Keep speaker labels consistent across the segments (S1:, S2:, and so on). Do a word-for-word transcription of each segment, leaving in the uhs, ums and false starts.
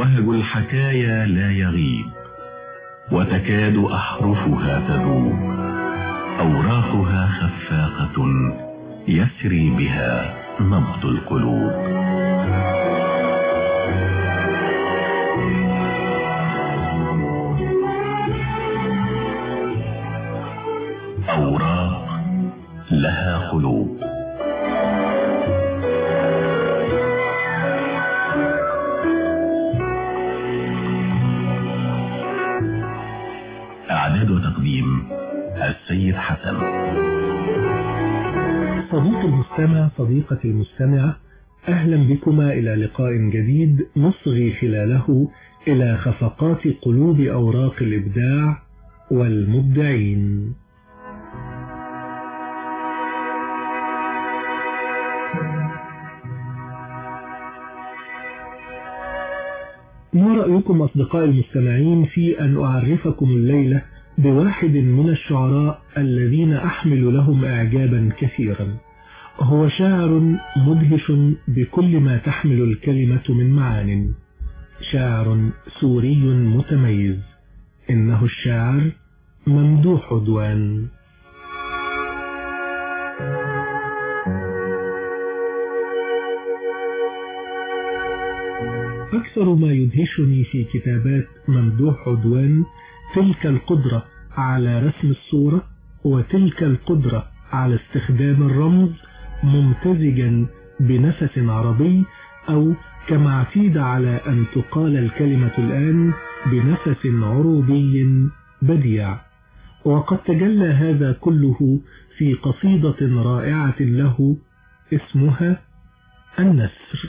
S1: وهج الحكايا لا يغيب، وتكاد أحرفها تذوب، أوراقها خفاقة يسري بها نبض القلوب. أوراق لها قلوب. إعداد وتقديم السيد حسن.
S2: صديق المستمع، صديقة المستمعة، أهلا بكما إلى لقاء جديد نصغي خلاله إلى خفقات قلوب أوراق الإبداع والمبدعين. ما رأيكم أصدقاء المستمعين في أن أعرفكم الليلة بواحد من الشعراء الذين أحمل لهم إعجابا كثيرا؟ هو شاعر مدهش بكل ما تحمل الكلمة من معان، شاعر سوري متميز، إنه الشاعر ممدوح عدوان. أكثر ما يدهشني في كتابات ممدوح عدوان تلك القدرة على رسم الصورة، وتلك القدرة على استخدام الرمز ممتزجا بنفس عربي، أو كما اعتيد على أن تقال الكلمة الآن بنفس عروبي بديع. وقد تجلى هذا كله في قصيدة رائعة له اسمها النسر.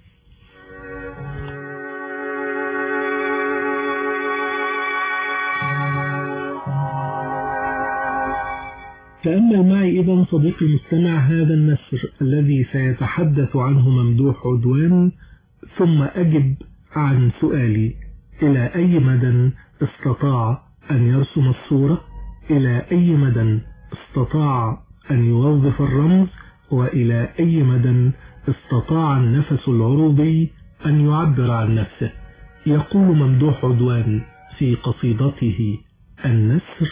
S2: تأمل معي إذن صديقي المستمع هذا النسر الذي سيتحدث عنه ممدوح عدوان، ثم أجب عن سؤالي: إلى أي مدى استطاع أن يرسم الصورة؟ إلى أي مدى استطاع أن يوظف الرمز؟ وإلى أي مدى استطاع النفس العروبي أن يعبر عن نفسه؟ يقول ممدوح عدوان في قصيدته النسر: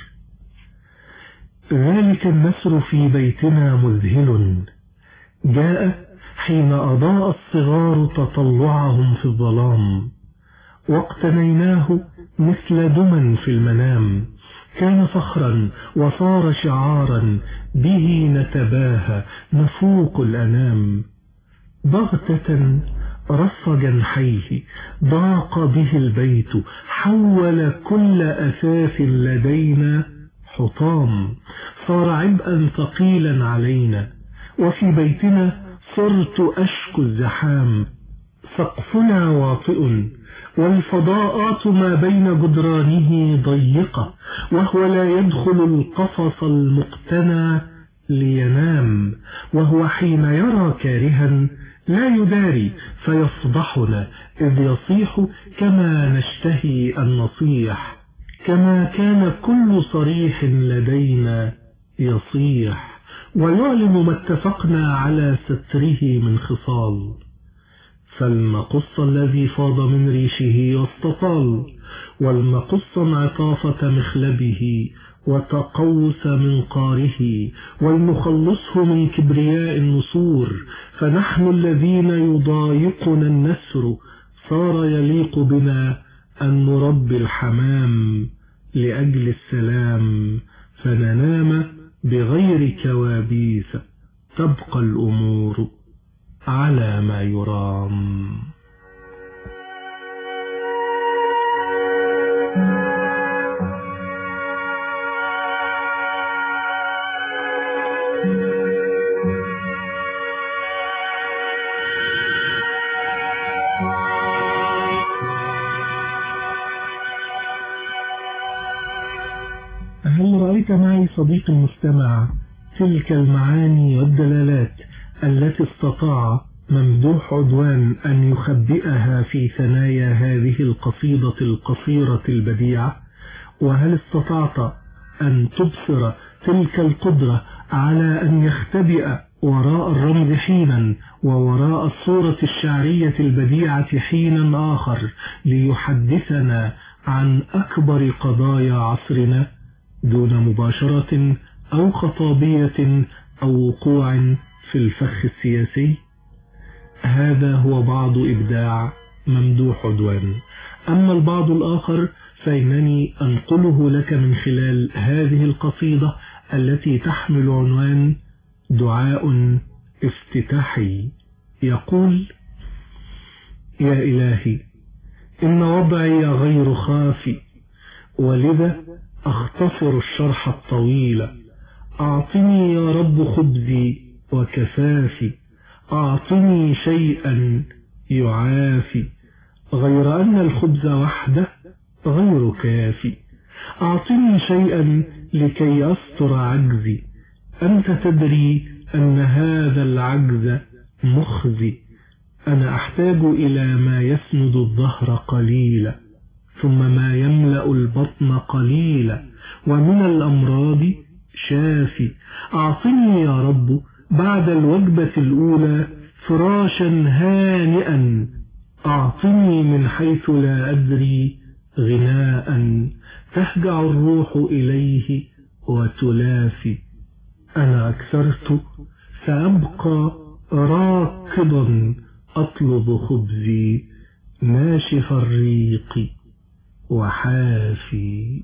S2: ذلك النسر في بيتنا مذهل، جاء حين أضاء الصغار تطلعهم في الظلام، واقتنيناه مثل دما في المنام، كان فخرا وصار شعارا، به نتباهى نفوق الأنام. بغتة رص جنحيه ضاق به البيت، حول كل أثاث لدينا حطام، صار عبئا ثقيلا علينا، وفي بيتنا صرت أشكو الزحام. سقفنا واطئ والفضاءات ما بين جدرانه ضيقة، وهو لا يدخل القفص المقتنى لينام، وهو حين يرى كارها لا يداري فيفضحنا، إذ يصيح كما نشتهي أن نصيح، كما كان كل صريح لدينا يصيح، ويعلن ما اتفقنا على ستره من خصال. فالمقص الذي فاض من ريشه واستطال، والمقص عطافة مخلبه وتقوس منقاره، ولنخلصه من كبرياء النسور، فنحن الذين يضايقنا النسر، صار يليق بنا أن نربي الحمام لأجل السلام، فننام بغير كوابيس، تبقى الأمور على ما يرام. هل رأيت معي صديقي المستمع تلك المعاني والدلالات التي استطاع ممدوح عدوان أن يخبئها في ثنايا هذه القصيدة القصيرة البديعة؟ وهل استطعت أن تبصر تلك القدرة على أن يختبئ وراء الرمز حينا، ووراء الصورة الشعرية البديعة حينا آخر، ليحدثنا عن أكبر قضايا عصرنا دون مباشرة أو خطابية أو وقوع في الفخ السياسي. هذا هو بعض إبداع ممدوح عدوان. أما البعض الآخر فإنني أنقله لك من خلال هذه القصيدة التي تحمل عنوان دعاء افتتاحي. يقول: يا إلهي، إن وضعي غير خافي، ولذا أختصر الشرح الطويل. أعطني يا رب خبزي وكفافي، أعطني شيئا يعافي، غير أن الخبز وحده غير كافي. أعطني شيئا لكي أستر عجزي، أنت تدري أن هذا العجز مخزي. أنا أحتاج إلى ما يسند الظهر قليلا، ثم ما يملأ البطن قليلا، ومن الأمراض شافي. أعطني يا رب بعد الوجبة الأولى فراشا هانئا، أعطني من حيث لا أدري غناء تهجع الروح إليه وتلافي. أنا أكثرت سأبقى راكضا أطلب خبزي ناشف الريق وحافي.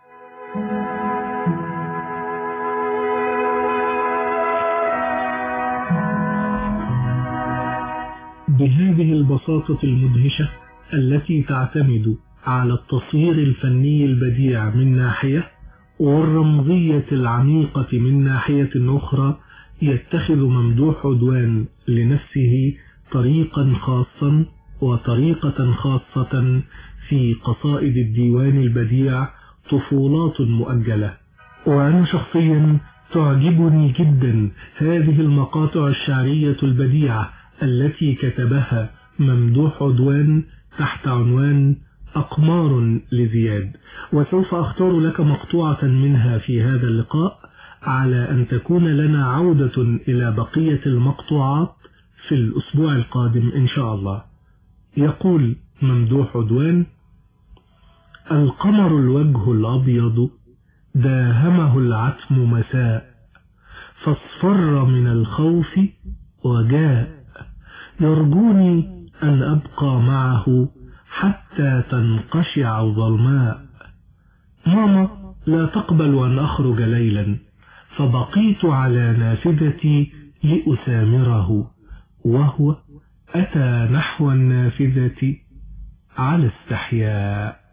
S2: بهذه البساطة المدهشة التي تعتمد على التصوير الفني البديع من ناحية، والرمزية العميقة من ناحية أخرى، يتخذ ممدوح عدوان لنفسه طريقا خاصا وطريقة خاصة في قصائد الديوان البديع طفولات مؤجلة. وأنا شخصيا تعجبني جدا هذه المقاطع الشعرية البديعة التي كتبها ممدوح عدوان تحت عنوان أقمار لزياد، وسوف أختار لك مقطوعة منها في هذا اللقاء، على أن تكون لنا عودة إلى بقية المقطوعات في الأسبوع القادم إن شاء الله. يقول ممدوح عدوان: القمر الوجه الأبيض داهمه العتم مساء، فاصفر من الخوف وجاء، يرجوني أن أبقى معه حتى تنقشع ظلماء. ماما لا تقبل أن أخرج ليلا، فبقيت على نافذتي لأسامره، وهو أتى نحو النافذة على استحياء.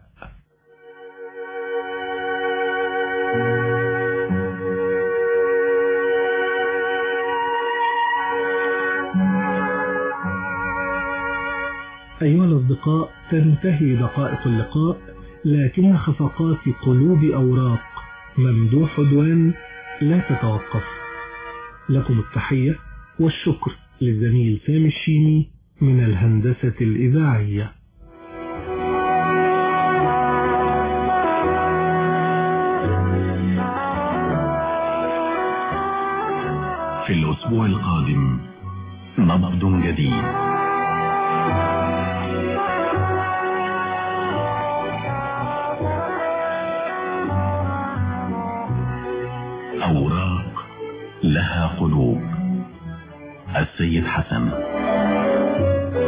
S2: أيها الأصدقاء، تنتهي دقائق اللقاء، لكن خفقات قلوب أوراق ممدوح عدوان لا تتوقف. لكم التحية والشكر للزميل سامي الشيمي من الهندسة الإذاعية.
S1: في الأسبوع القادم نبض جديد. أوراق لها قلوب، السيد حسن.